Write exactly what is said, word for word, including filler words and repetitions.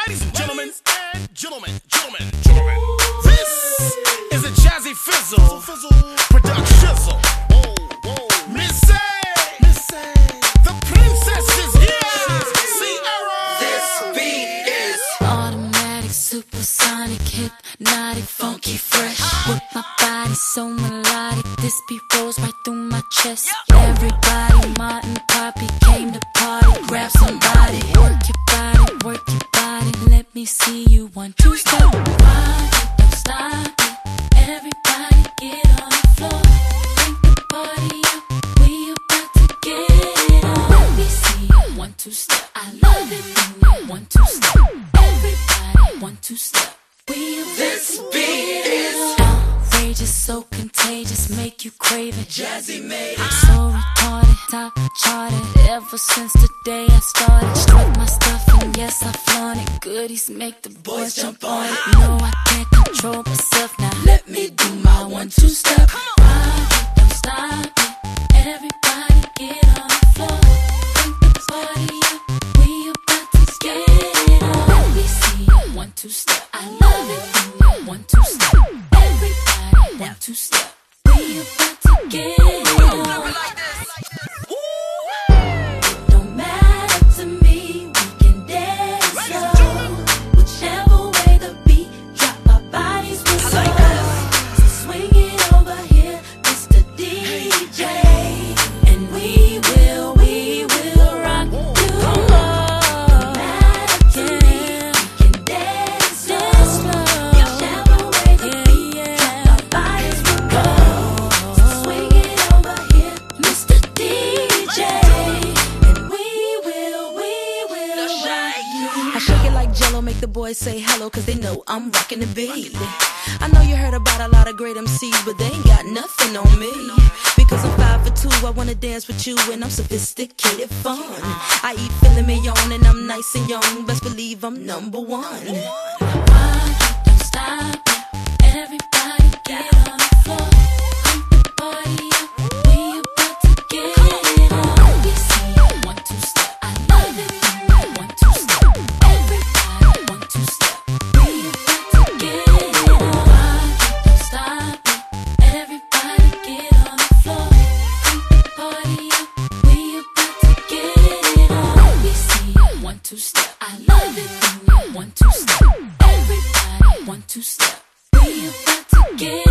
Ladies and gentlemen, and gentlemen, gentlemen, gentlemen, this is a Jazzy Fizzle production shizzle. Missy, Missy, the princess is here. Sierra. This beat is automatic, supersonic, hypnotic, funky, fresh. With my body so melodic, this beat rolls right through my chest. Everybody, Martin, Poppy came to party. Grab somebody, work your body, work your body. Let me see you one, two, step. Rock it, don't stop it. Everybody get on the floor. Bring the party up, we about to get it on. Let me see you one, two, step. I love it when you one, two, step. Everybody, one, two, step. We about This to beat get is it on. Outrageous, so contagious, make you crave it. Jazzy made it. So retarded, top charted. Ever since the day I started, struck my stuff and yes I flaunt it. Goodies make the boys jump on it. No, I can't control myself now. Let me do my one, two step. Rock it, don't stop it. Everybody get on the floor. Bring the party up, we about to get it on. Let me see you one, two step. I love it when you one, two step. Everybody one, two step. We about to get it on. Don't matter to me, we can dance slow. Whichever way the beat drop, our bodies will slow. So swing it over here, Mister D J, and we will, we will rock you. Don't matter to me, we can dance slow. Whichever way the beat drop, our bodies will go. So swing it over here, Mister D J, and we will, we will rock you. I shake it like Jello, make the boys say hello, cause they know I'm rocking the beat. I know you heard about a lot of great M Cs, but they ain't got nothing on me. Because I'm five for two, I wanna dance with you, and I'm sophisticated fun. I eat filet mignon, and I'm nice and young, best believe I'm number one. Rock it, don't stop it. Everybody get on the floor. Crank the party up, we about to get it on. Let me see you one, two step. I love it when you one, two step. Everybody one, two step. We about to get it on. Rock it, don't stop it. Everybody get on the floor. Crank the party up, we about to get it on. Let me see you one, two step. I love it when you one, two step. Everybody one, two step. We about to get